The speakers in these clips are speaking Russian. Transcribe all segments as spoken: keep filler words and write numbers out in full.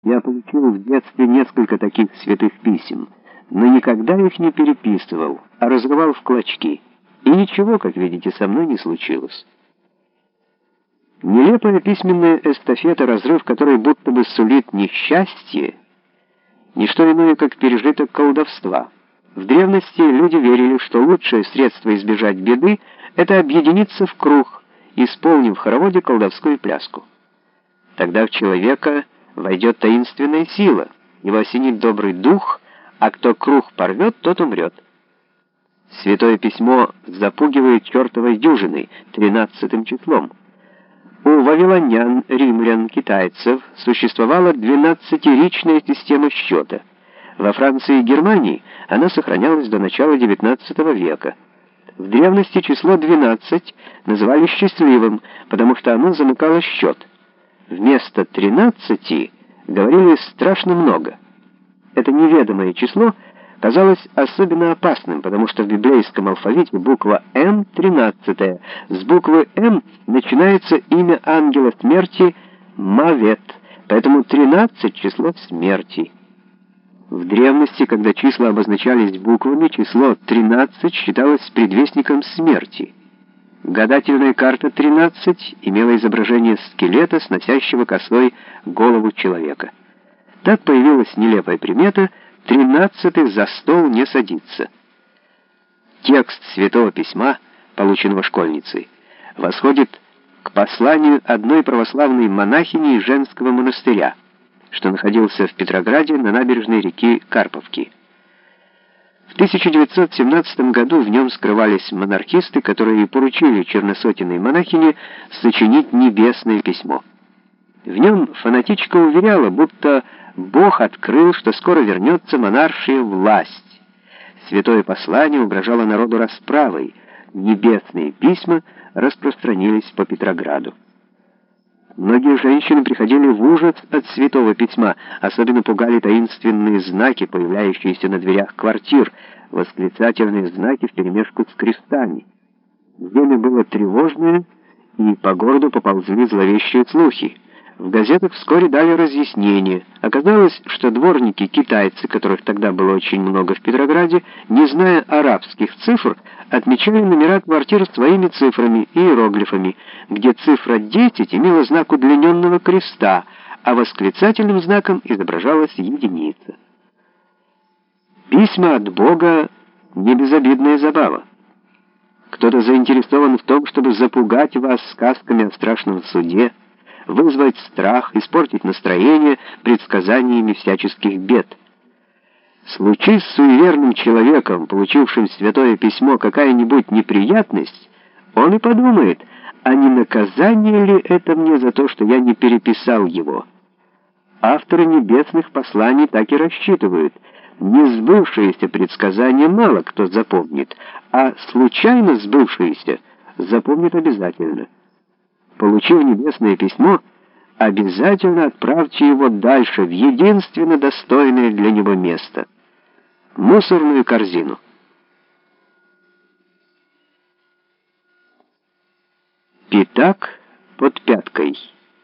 Я получил в детстве несколько таких святых писем, но никогда их не переписывал, а разрывал в клочки. И ничего, как видите, со мной не случилось. Нелепая письменная эстафета, разрыв которой будто бы сулит несчастье, не что иное, как пережиток колдовства. В древности люди верили, что лучшее средство избежать беды — это объединиться в круг, исполнив в хороводе колдовскую пляску. Тогда в человека войдет таинственная сила, его осенит добрый дух, а кто круг порвет, тот умрет. Святое письмо запугивает чертовой дюжиной, тринадцатым числом. У вавилонян, римлян, китайцев существовала двенадцатиричная система счета. Во Франции и Германии она сохранялась до начала девятнадцатого века. В древности число двенадцать называли счастливым, потому что оно замыкало счет. Вместо тринадцати говорили страшно много. Это неведомое число казалось особенно опасным, потому что в библейском алфавите буква «М» тринадцатая. С буквы «М» начинается имя ангела смерти Мавет, поэтому тринадцать — число смерти. В древности, когда числа обозначались буквами, число тринадцать считалось предвестником смерти. Гадательная карта тринадцать имела изображение скелета, сносящего косой голову человека. Так появилась нелепая примета «тринадцатый за стол не садится». Текст Святого Письма, полученного школьницей, восходит к посланию одной православной монахини из женского монастыря, что находился в Петрограде на набережной реки Карповки. В тысяча девятьсот семнадцатом году в нем скрывались монархисты, которые поручили черносотенной монахине сочинить небесное письмо. В нем фанатичка уверяла, будто Бог открыл, что скоро вернется монаршая власть. Святое послание угрожало народу расправой. Небесные письма распространились по Петрограду. Многие женщины приходили в ужас от Святого Письма, особенно пугали таинственные знаки, появляющиеся на дверях квартир, восклицательные знаки вперемешку с крестами. Время было тревожное, и по городу поползли зловещие слухи. В газетах вскоре дали разъяснение. Оказалось, что дворники-китайцы, которых тогда было очень много в Петрограде, не зная арабских цифр, отмечали номера квартир своими цифрами и иероглифами, где цифра десять имела знак удлиненного креста, а восклицательным знаком изображалась единица. Письма от Бога — не безобидная забава. Кто-то заинтересован в том, чтобы запугать вас сказками о страшном суде, вызвать страх, испортить настроение предсказаниями всяческих бед. Случись с суеверным человеком, получившим Святое Письмо, какая-нибудь неприятность, он и подумает, а не наказание ли это мне за то, что я не переписал его? Авторы небесных посланий так и рассчитывают. Не сбывшиеся предсказания мало кто запомнит, а случайно сбывшиеся запомнит обязательно. Получив небесное письмо, обязательно отправьте его дальше, в единственно достойное для него место — мусорную корзину. Пятак под пяткой.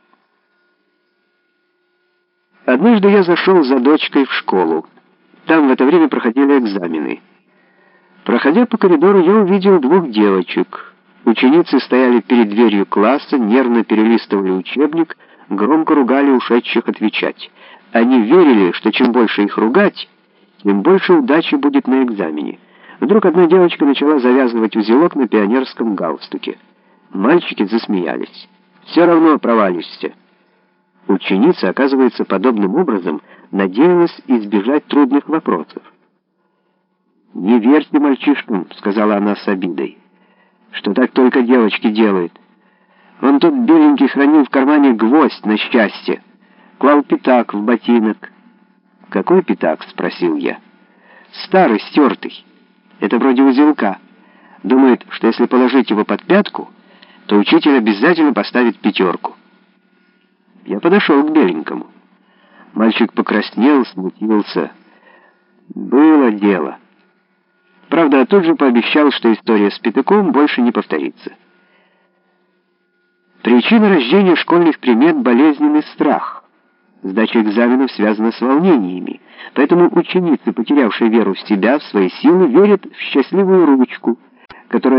Однажды я зашел за дочкой в школу. Там в это время проходили экзамены. Проходя по коридору, я увидел двух девочек. Ученицы стояли перед дверью класса, нервно перелистывали учебник, громко ругали ушедших отвечать. Они верили, что чем больше их ругать, тем больше удачи будет на экзамене. Вдруг одна девочка начала завязывать узелок на пионерском галстуке. Мальчики засмеялись. «Все равно провалишься». Ученица, оказывается, подобным образом надеялась избежать трудных вопросов. «Не верьте мальчишкам», — сказала она с обидой, — «что так только девочки делают. Вон тут беленький хранил в кармане гвоздь на счастье, клал пятак в ботинок». «Какой пятак?» — спросил я. «Старый, стертый. Это вроде узелка. Думает, что если положить его под пятку, то учитель обязательно поставит пятерку». Я подошел к беленькому. Мальчик покраснел, смутился. Было дело. Правда, тут же пообещал, что история с пятаком больше не повторится. Причина рождения школьных примет — болезненный страх. Сдача экзаменов связана с волнениями, поэтому ученицы, потерявшие веру в себя, в свои силы, верят в счастливую ручку, которая